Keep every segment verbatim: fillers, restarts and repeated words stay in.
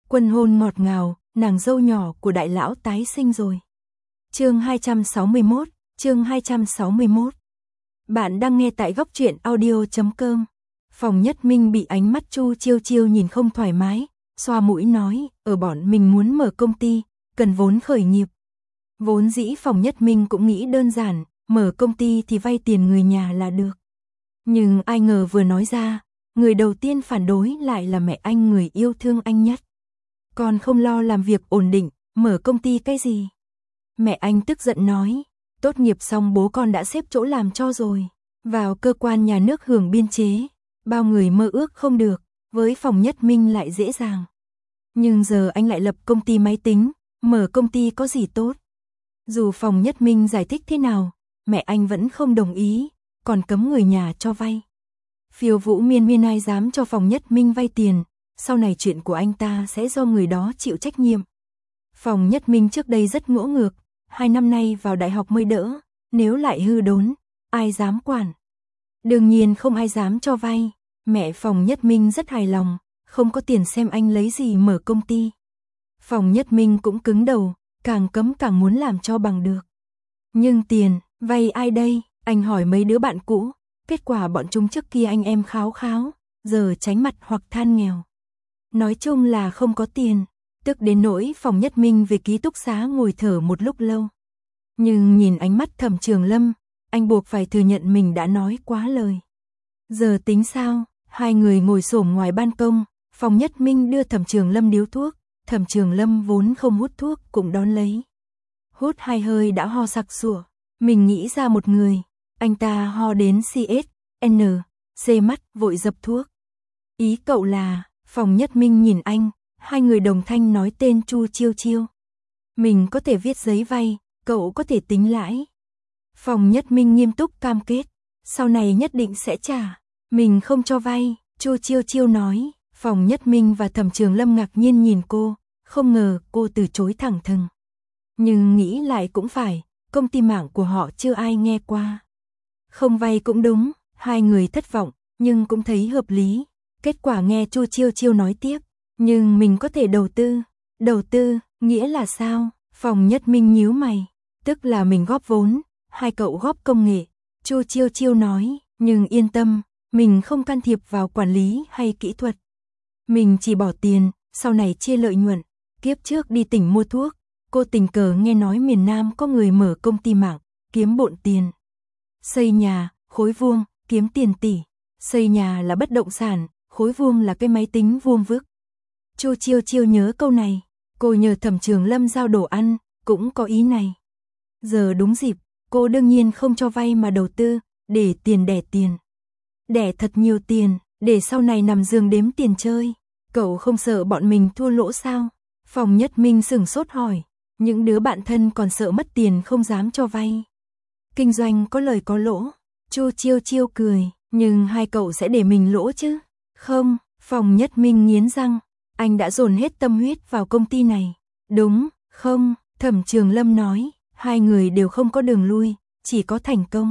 Quân hôn ngọt ngào, nàng dâu nhỏ của đại lão tái sinh rồi. Chương hai trăm sáu mươi mốt, chương hai trăm sáu mươi mốt. Bạn đang nghe tại góc truyện audio chấm com. Phòng Nhất Minh bị ánh mắt Chu Chiêu Chiêu nhìn không thoải mái, xoa mũi nói, ở bọn mình muốn mở công ty, cần vốn khởi nghiệp. Vốn dĩ Phòng Nhất Minh cũng nghĩ đơn giản, mở công ty thì vay tiền người nhà là được. Nhưng ai ngờ vừa nói ra, người đầu tiên phản đối lại là mẹ anh, người yêu thương anh nhất. Con không lo làm việc ổn định, mở công ty cái gì? Mẹ anh tức giận nói, tốt nghiệp xong bố con đã xếp chỗ làm cho rồi, vào cơ quan nhà nước hưởng biên chế, bao người mơ ước không được, với Phòng Nhất Minh lại dễ dàng. Nhưng giờ anh lại lập công ty máy tính, mở công ty có gì tốt? Dù Phòng Nhất Minh giải thích thế nào, mẹ anh vẫn không đồng ý, còn cấm người nhà cho vay. Phiêu Vũ Miên Miên ai dám cho Phòng Nhất Minh vay tiền, sau này chuyện của anh ta sẽ do người đó chịu trách nhiệm. Phòng Nhất Minh trước đây rất ngỗ ngược, hai năm nay vào đại học mới đỡ, nếu lại hư đốn, ai dám quản. Đương nhiên không ai dám cho vay, mẹ Phòng Nhất Minh rất hài lòng, không có tiền xem anh lấy gì mở công ty. Phòng Nhất Minh cũng cứng đầu, càng cấm càng muốn làm cho bằng được. Nhưng tiền, vay ai đây? Anh hỏi mấy đứa bạn cũ, kết quả bọn chúng trước kia anh em kháo kháo, giờ tránh mặt hoặc than nghèo. Nói chung là không có tiền, tức đến nỗi Phòng Nhất Minh về ký túc xá ngồi thở một lúc lâu. Nhưng nhìn ánh mắt Thẩm Trường Lâm, anh buộc phải thừa nhận mình đã nói quá lời. Giờ tính sao? Hai người ngồi xổm ngoài ban công, Phòng Nhất Minh đưa Thẩm Trường Lâm điếu thuốc, Thẩm Trường Lâm vốn không hút thuốc cũng đón lấy. Hút hai hơi đã ho sặc sụa, mình nghĩ ra một người, anh ta ho đến xê ét en, xê mắt vội dập thuốc. Ý cậu là? Phòng Nhất Minh nhìn anh, hai người đồng thanh nói tên Chu Chiêu Chiêu. Mình có thể viết giấy vay, cậu có thể tính lãi. Phòng Nhất Minh nghiêm túc cam kết, sau này nhất định sẽ trả. Mình không cho vay, Chu Chiêu Chiêu nói. Phòng Nhất Minh và Thẩm Trường Lâm ngạc nhiên nhìn cô, không ngờ cô từ chối thẳng thừng. Nhưng nghĩ lại cũng phải, công ty mạng của họ chưa ai nghe qua. Không vay cũng đúng, hai người thất vọng, nhưng cũng thấy hợp lý. Kết quả nghe Chu Chiêu Chiêu nói tiếp, nhưng mình có thể đầu tư. Đầu tư, nghĩa là sao? Phòng Nhất Minh nhíu mày, tức là mình góp vốn, hai cậu góp công nghệ. Chu Chiêu Chiêu nói, nhưng yên tâm, mình không can thiệp vào quản lý hay kỹ thuật. Mình chỉ bỏ tiền, sau này chia lợi nhuận. Kiếp trước đi tỉnh mua thuốc, cô tình cờ nghe nói miền Nam có người mở công ty mạng, kiếm bộn tiền. Xây nhà, khối vuông, kiếm tiền tỷ. Xây nhà là bất động sản, khối vuông là cái máy tính vuông vức. Chu Chiêu Chiêu nhớ câu này, cô nhờ Thẩm Trường Lâm giao đồ ăn, cũng có ý này. Giờ đúng dịp, cô đương nhiên không cho vay mà đầu tư, để tiền đẻ tiền. Đẻ thật nhiều tiền, để sau này nằm giường đếm tiền chơi. Cậu không sợ bọn mình thua lỗ sao? Phòng Nhất Minh sửng sốt hỏi, những đứa bạn thân còn sợ mất tiền không dám cho vay. Kinh doanh có lời có lỗ. Chu Chiêu Chiêu cười, nhưng hai cậu sẽ để mình lỗ chứ? Không, Phòng Nhất Minh nghiến răng, anh đã dồn hết tâm huyết vào công ty này. Đúng, không, Thẩm Trường Lâm nói, hai người đều không có đường lui, chỉ có thành công.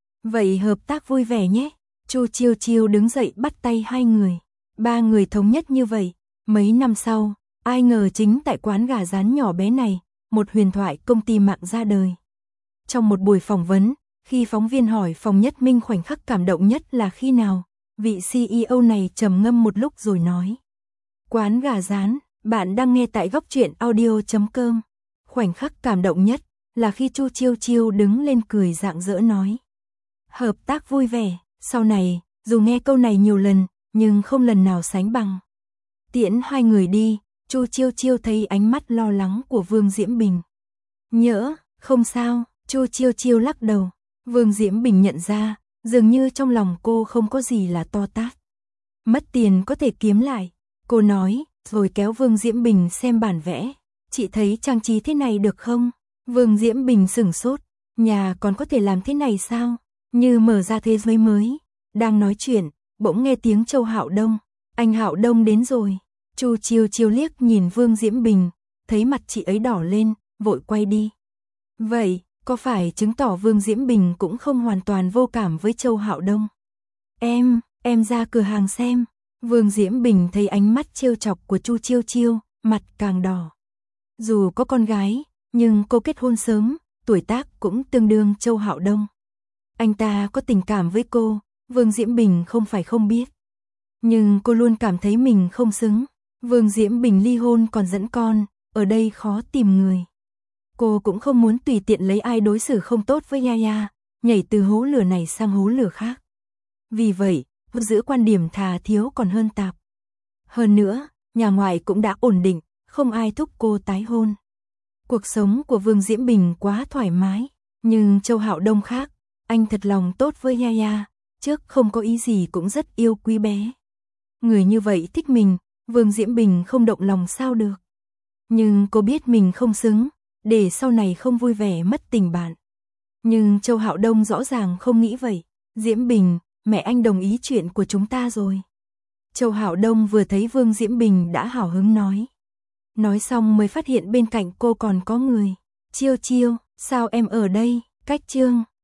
Vậy hợp tác vui vẻ nhé. Chu Chiêu Chiêu đứng dậy bắt tay hai người. Ba người thống nhất như vậy. Mấy năm sau, ai ngờ chính tại quán gà rán nhỏ bé này, một huyền thoại công ty mạng ra đời. Trong một buổi phỏng vấn, khi phóng viên hỏi Phòng Nhất Minh khoảnh khắc cảm động nhất là khi nào, vị xê e ô này trầm ngâm một lúc rồi nói. Quán gà rán, bạn đang nghe tại góc truyện audio chấm com. Khoảnh khắc cảm động nhất là khi Chu Chiêu Chiêu đứng lên cười rạng rỡ nói. Hợp tác vui vẻ, sau này, dù nghe câu này nhiều lần, nhưng không lần nào sánh bằng. Tiễn hai người đi, Chu Chiêu Chiêu thấy ánh mắt lo lắng của Vương Diễm Bình. Nhỡ, không sao, Chu Chiêu Chiêu lắc đầu. Vương Diễm Bình nhận ra, dường như trong lòng cô không có gì là to tát. Mất tiền có thể kiếm lại, cô nói, rồi kéo Vương Diễm Bình xem bản vẽ. Chị thấy trang trí thế này được không? Vương Diễm Bình sửng sốt, nhà còn có thể làm thế này sao? Như mở ra thế giới mới. Đang nói chuyện, bỗng nghe tiếng Châu Hạo Đông. Anh Hạo Đông đến rồi. Chu Chiêu Chiêu liếc nhìn Vương Diễm Bình, thấy mặt chị ấy đỏ lên, vội quay đi. Vậy, có phải chứng tỏ Vương Diễm Bình cũng không hoàn toàn vô cảm với Châu Hạo Đông? Em, em ra cửa hàng xem. Vương Diễm Bình thấy ánh mắt trêu chọc của Chu Chiêu Chiêu, mặt càng đỏ. Dù có con gái, nhưng cô kết hôn sớm, tuổi tác cũng tương đương Châu Hạo Đông. Anh ta có tình cảm với cô, Vương Diễm Bình không phải không biết. Nhưng cô luôn cảm thấy mình không xứng. Vương Diễm Bình ly hôn còn dẫn con, ở đây khó tìm người. Cô cũng không muốn tùy tiện lấy ai đối xử không tốt với Yaya, nhảy từ hố lửa này sang hố lửa khác. Vì vậy, giữ quan điểm thà thiếu còn hơn tạp. Hơn nữa, nhà ngoại cũng đã ổn định, không ai thúc cô tái hôn. Cuộc sống của Vương Diễm Bình quá thoải mái, nhưng Châu Hạo Đông khác, anh thật lòng tốt với Yaya, trước không có ý gì cũng rất yêu quý bé. Người như vậy thích mình, Vương Diễm Bình không động lòng sao được. Nhưng cô biết mình không xứng, để sau này không vui vẻ mất tình bạn. Nhưng Châu Hạo Đông rõ ràng không nghĩ vậy. Diễm Bình, mẹ anh đồng ý chuyện của chúng ta rồi. Châu Hạo Đông vừa thấy Vương Diễm Bình đã hào hứng nói. Nói xong mới phát hiện bên cạnh cô còn có người. Chiêu Chiêu, sao em ở đây? Cách Trương,